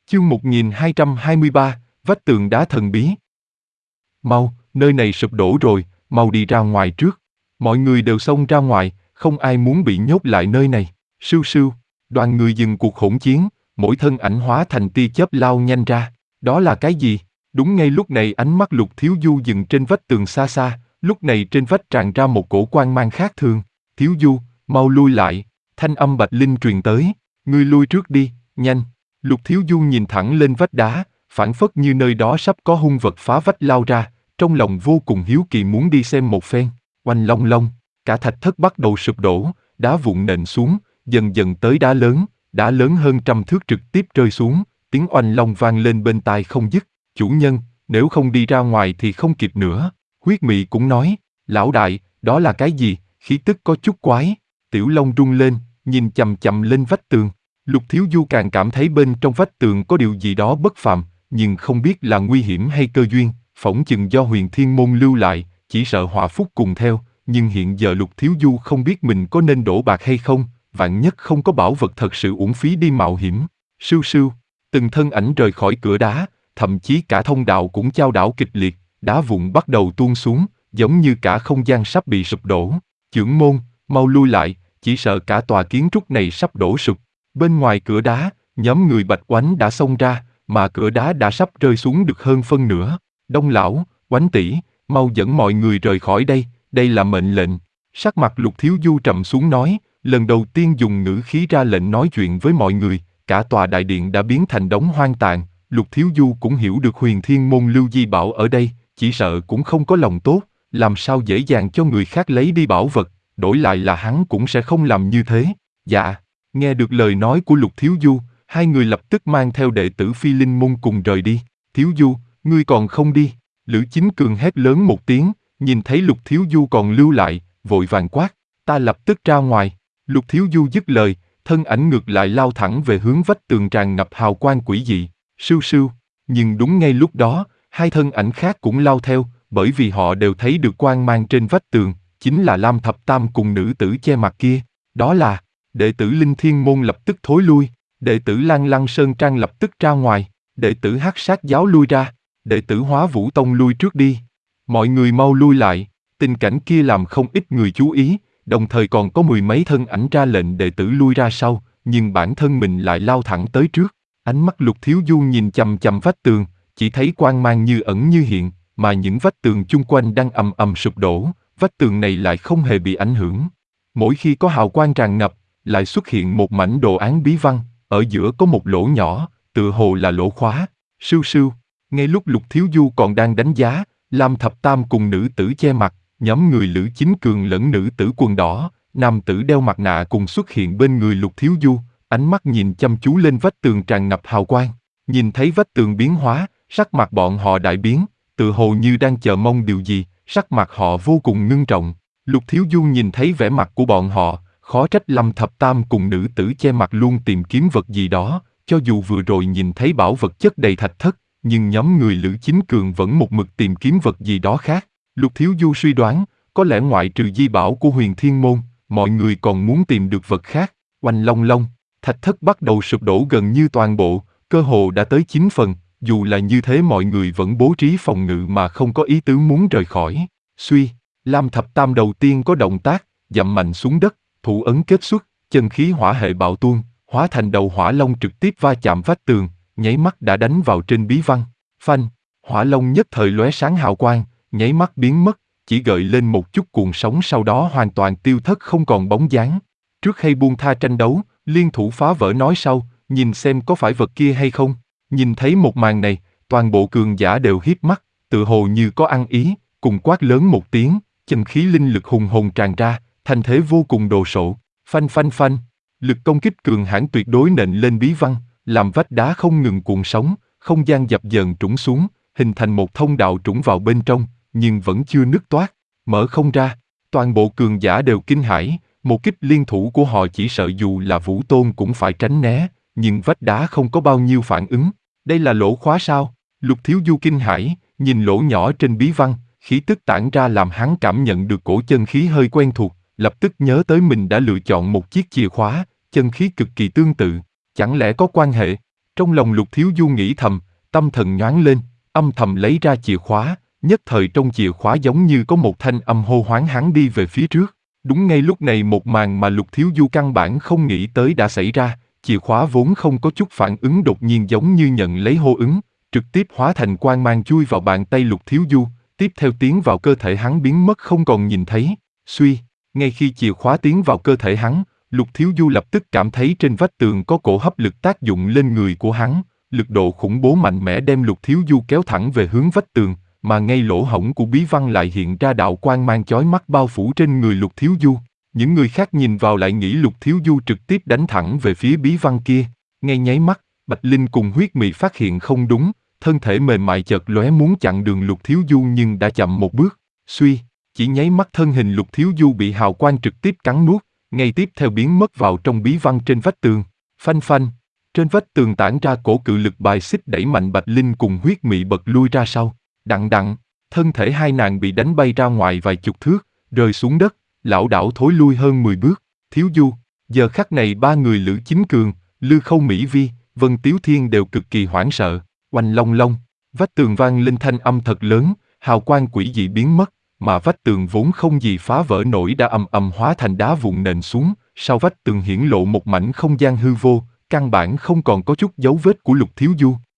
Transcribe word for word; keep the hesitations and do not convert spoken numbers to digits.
Chương một nghìn hai trăm hai mươi ba, vách tường đá thần bí. Mau, nơi này sụp đổ rồi, mau đi ra ngoài trước. Mọi người đều xông ra ngoài, không ai muốn bị nhốt lại nơi này. Sưu sưu, đoàn người dừng cuộc hỗn chiến, mỗi thân ảnh hóa thành tia chớp lao nhanh ra. Đó là cái gì? Đúng ngay lúc này ánh mắt Lục Thiếu Du dừng trên vách tường xa xa, lúc này trên vách tràn ra một cổ quang mang khác thường. Thiếu Du, mau lui lại, thanh âm Bạch Linh truyền tới, ngươi lui trước đi, nhanh. Lục Thiếu Du nhìn thẳng lên vách đá, phảng phất như nơi đó sắp có hung vật phá vách lao ra, trong lòng vô cùng hiếu kỳ muốn đi xem một phen. Oanh long long, cả thạch thất bắt đầu sụp đổ, đá vụn nện xuống, dần dần tới đá lớn, đá lớn hơn trăm thước trực tiếp rơi xuống, tiếng oanh long vang lên bên tai không dứt. Chủ nhân, nếu không đi ra ngoài thì không kịp nữa. Huyết Mị cũng nói, lão đại, đó là cái gì? Khí tức có chút quái. Tiểu Long rung lên, nhìn chằm chằm lên vách tường. Lục Thiếu Du càng cảm thấy bên trong vách tường có điều gì đó bất phàm, nhưng không biết là nguy hiểm hay cơ duyên, phỏng chừng do Huyền Thiên Môn lưu lại, chỉ sợ họa phúc cùng theo, nhưng hiện giờ Lục Thiếu Du không biết mình có nên đổ bạc hay không, vạn nhất không có bảo vật thật sự uổng phí đi mạo hiểm. Sưu sưu, từng thân ảnh rời khỏi cửa đá, thậm chí cả thông đạo cũng chao đảo kịch liệt, đá vụn bắt đầu tuôn xuống, giống như cả không gian sắp bị sụp đổ. Chưởng môn, mau lui lại, chỉ sợ cả tòa kiến trúc này sắp đổ sụp. Bên ngoài cửa đá, nhóm người Bạch Oánh đã xông ra, mà cửa đá đã sắp rơi xuống được hơn phân nửa. Đông lão, Oánh tỷ, mau dẫn mọi người rời khỏi đây, đây là mệnh lệnh. Sắc mặt Lục Thiếu Du trầm xuống nói, lần đầu tiên dùng ngữ khí ra lệnh nói chuyện với mọi người, cả tòa đại điện đã biến thành đống hoang tàn. Lục Thiếu Du cũng hiểu được Huyền Thiên Môn Lưu Di Bảo ở đây, chỉ sợ cũng không có lòng tốt, làm sao dễ dàng cho người khác lấy đi bảo vật, đổi lại là hắn cũng sẽ không làm như thế. Dạ. Nghe được lời nói của Lục Thiếu Du, hai người lập tức mang theo đệ tử Phi Linh Môn cùng rời đi. Thiếu Du, ngươi còn không đi? Lữ Chính Cường hét lớn một tiếng, nhìn thấy Lục Thiếu Du còn lưu lại, vội vàng quát, ta lập tức ra ngoài. Lục Thiếu Du dứt lời, thân ảnh ngược lại lao thẳng về hướng vách tường tràn ngập hào quang quỷ dị. Sưu sưu, nhưng đúng ngay lúc đó, hai thân ảnh khác cũng lao theo, bởi vì họ đều thấy được quang mang trên vách tường, chính là Lam Thập Tam cùng nữ tử che mặt kia. Đó là đệ tử Linh Thiên Môn lập tức thối lui, đệ tử Lan Lăng Sơn Trang lập tức ra ngoài, đệ tử Hắc Sát Giáo lui ra, đệ tử Hóa Vũ Tông lui trước đi. Mọi người mau lui lại, tình cảnh kia làm không ít người chú ý, đồng thời còn có mười mấy thân ảnh ra lệnh đệ tử lui ra sau, nhưng bản thân mình lại lao thẳng tới trước. Ánh mắt Lục Thiếu Du nhìn chằm chằm vách tường, chỉ thấy quang mang như ẩn như hiện, mà những vách tường chung quanh đang ầm ầm sụp đổ, vách tường này lại không hề bị ảnh hưởng. Mỗi khi có hào quang tràn ngập, lại xuất hiện một mảnh đồ án bí văn, ở giữa có một lỗ nhỏ, tựa hồ là lỗ khóa. Sưu sưu, ngay lúc Lục Thiếu Du còn đang đánh giá, Lam Thập Tam cùng nữ tử che mặt, nhóm người Lữ Chính Cường lẫn nữ tử quần đỏ, nam tử đeo mặt nạ cùng xuất hiện bên người Lục Thiếu Du, ánh mắt nhìn chăm chú lên vách tường tràn ngập hào quang. Nhìn thấy vách tường biến hóa, sắc mặt bọn họ đại biến, tựa hồ như đang chờ mong điều gì, sắc mặt họ vô cùng ngưng trọng. Lục Thiếu Du nhìn thấy vẻ mặt của bọn họ, khó trách Lâm Thập Tam cùng nữ tử che mặt luôn tìm kiếm vật gì đó, cho dù vừa rồi nhìn thấy bảo vật chất đầy thạch thất, nhưng nhóm người Lữ Chính Cường vẫn một mực tìm kiếm vật gì đó khác. Lục Thiếu Du suy đoán, có lẽ ngoại trừ di bảo của Huyền Thiên Môn, mọi người còn muốn tìm được vật khác. Oanh long long, thạch thất bắt đầu sụp đổ gần như toàn bộ, cơ hồ đã tới chín phần, dù là như thế mọi người vẫn bố trí phòng ngự mà không có ý tứ muốn rời khỏi. Suy, Lam Thập Tam đầu tiên có động tác, dậm mạnh xuống đất, thủ ấn kết xuất, chân khí hỏa hệ bạo tuôn, hóa thành đầu hỏa long trực tiếp va chạm vách tường, nháy mắt đã đánh vào trên bí văn. Phanh, hỏa long nhất thời lóe sáng hào quang, nháy mắt biến mất, chỉ gợi lên một chút cuồng sóng sau đó hoàn toàn tiêu thất không còn bóng dáng. Trước khi buông tha tranh đấu, liên thủ phá vỡ nói sau, nhìn xem có phải vật kia hay không. Nhìn thấy một màn này, toàn bộ cường giả đều híp mắt, tự hồ như có ăn ý, cùng quát lớn một tiếng, chân khí linh lực hùng hồn tràn ra, thành thế vô cùng đồ sộ. Phanh phanh phanh, lực công kích cường hãn tuyệt đối nện lên bí văn, làm vách đá không ngừng cuộn sóng, không gian dập dờn trũng xuống, hình thành một thông đạo trũng vào bên trong, nhưng vẫn chưa nứt toát, mở không ra. Toàn bộ cường giả đều kinh hãi, một kích liên thủ của họ chỉ sợ dù là Vũ Tôn cũng phải tránh né, nhưng vách đá không có bao nhiêu phản ứng. Đây là lỗ khóa sao? Lục Thiếu Du kinh hãi, nhìn lỗ nhỏ trên bí văn, khí tức tản ra làm hắn cảm nhận được cổ chân khí hơi quen thuộc, lập tức nhớ tới mình đã lựa chọn một chiếc chìa khóa, chân khí cực kỳ tương tự, chẳng lẽ có quan hệ? Trong lòng Lục Thiếu Du nghĩ thầm, tâm thần nhoáng lên, âm thầm lấy ra chìa khóa, nhất thời trong chìa khóa giống như có một thanh âm hô hoán hắn đi về phía trước. Đúng ngay lúc này một màn mà Lục Thiếu Du căn bản không nghĩ tới đã xảy ra, chìa khóa vốn không có chút phản ứng đột nhiên giống như nhận lấy hô ứng, trực tiếp hóa thành quang mang chui vào bàn tay Lục Thiếu Du, tiếp theo tiến vào cơ thể hắn biến mất không còn nhìn thấy. Suy, ngay khi chìa khóa tiến vào cơ thể hắn, Lục Thiếu Du lập tức cảm thấy trên vách tường có cổ hấp lực tác dụng lên người của hắn, lực độ khủng bố mạnh mẽ đem Lục Thiếu Du kéo thẳng về hướng vách tường, mà ngay lỗ hổng của bí văn lại hiện ra đạo quang mang chói mắt bao phủ trên người Lục Thiếu Du. Những người khác nhìn vào lại nghĩ Lục Thiếu Du trực tiếp đánh thẳng về phía bí văn kia. Ngay nháy mắt, Bạch Linh cùng Huyết Mị phát hiện không đúng, thân thể mềm mại chợt lóe muốn chặn đường Lục Thiếu Du nhưng đã chậm một bước. Suy, chỉ nháy mắt thân hình Lục Thiếu Du bị hào quang trực tiếp cắn nuốt, ngay tiếp theo biến mất vào trong bí văn trên vách tường. Phanh phanh, trên vách tường tản ra cổ cự lực bài xích đẩy mạnh Bạch Linh cùng Huyết Mị bật lui ra sau. Đặng đặng, thân thể hai nàng bị đánh bay ra ngoài vài chục thước, rơi xuống đất, lảo đảo thối lui hơn mười bước. Thiếu Du, giờ khắc này ba người Lữ Chính Cường, Lư Khâu Mỹ Vi, Vân Tiếu Thiên đều cực kỳ hoảng sợ. Oanh long long, vách tường vang lên thanh âm thật lớn, hào quang quỷ dị biến mất, mà vách tường vốn không gì phá vỡ nổi đã ầm ầm hóa thành đá vụn nện xuống, sau vách tường hiển lộ một mảnh không gian hư vô, căn bản không còn có chút dấu vết của Lục Thiếu Du.